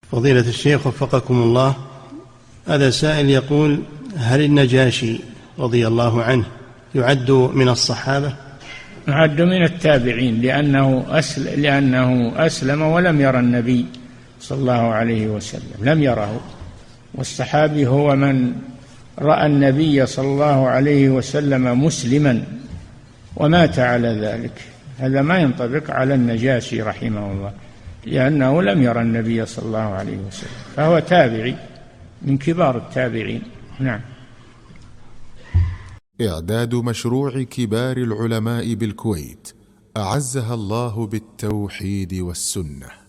فضيلة الشيخ وفقكم الله، هذا سائل يقول: هل النجاشي رضي الله عنه يعد من الصحابة؟ يعد من التابعين، لأنه أسلم ولم يرى النبي صلى الله عليه وسلم، لم يره. والصحابي هو من رأى النبي صلى الله عليه وسلم مسلما ومات على ذلك. هذا ما ينطبق على النجاشي رحمه الله، لأنه لم يرى النبي صلى الله عليه وسلم، فهو تابعي من كبار التابعين. نعم. إعداد مشروع كبار العلماء بالكويت أعزها الله بالتوحيد والسنة.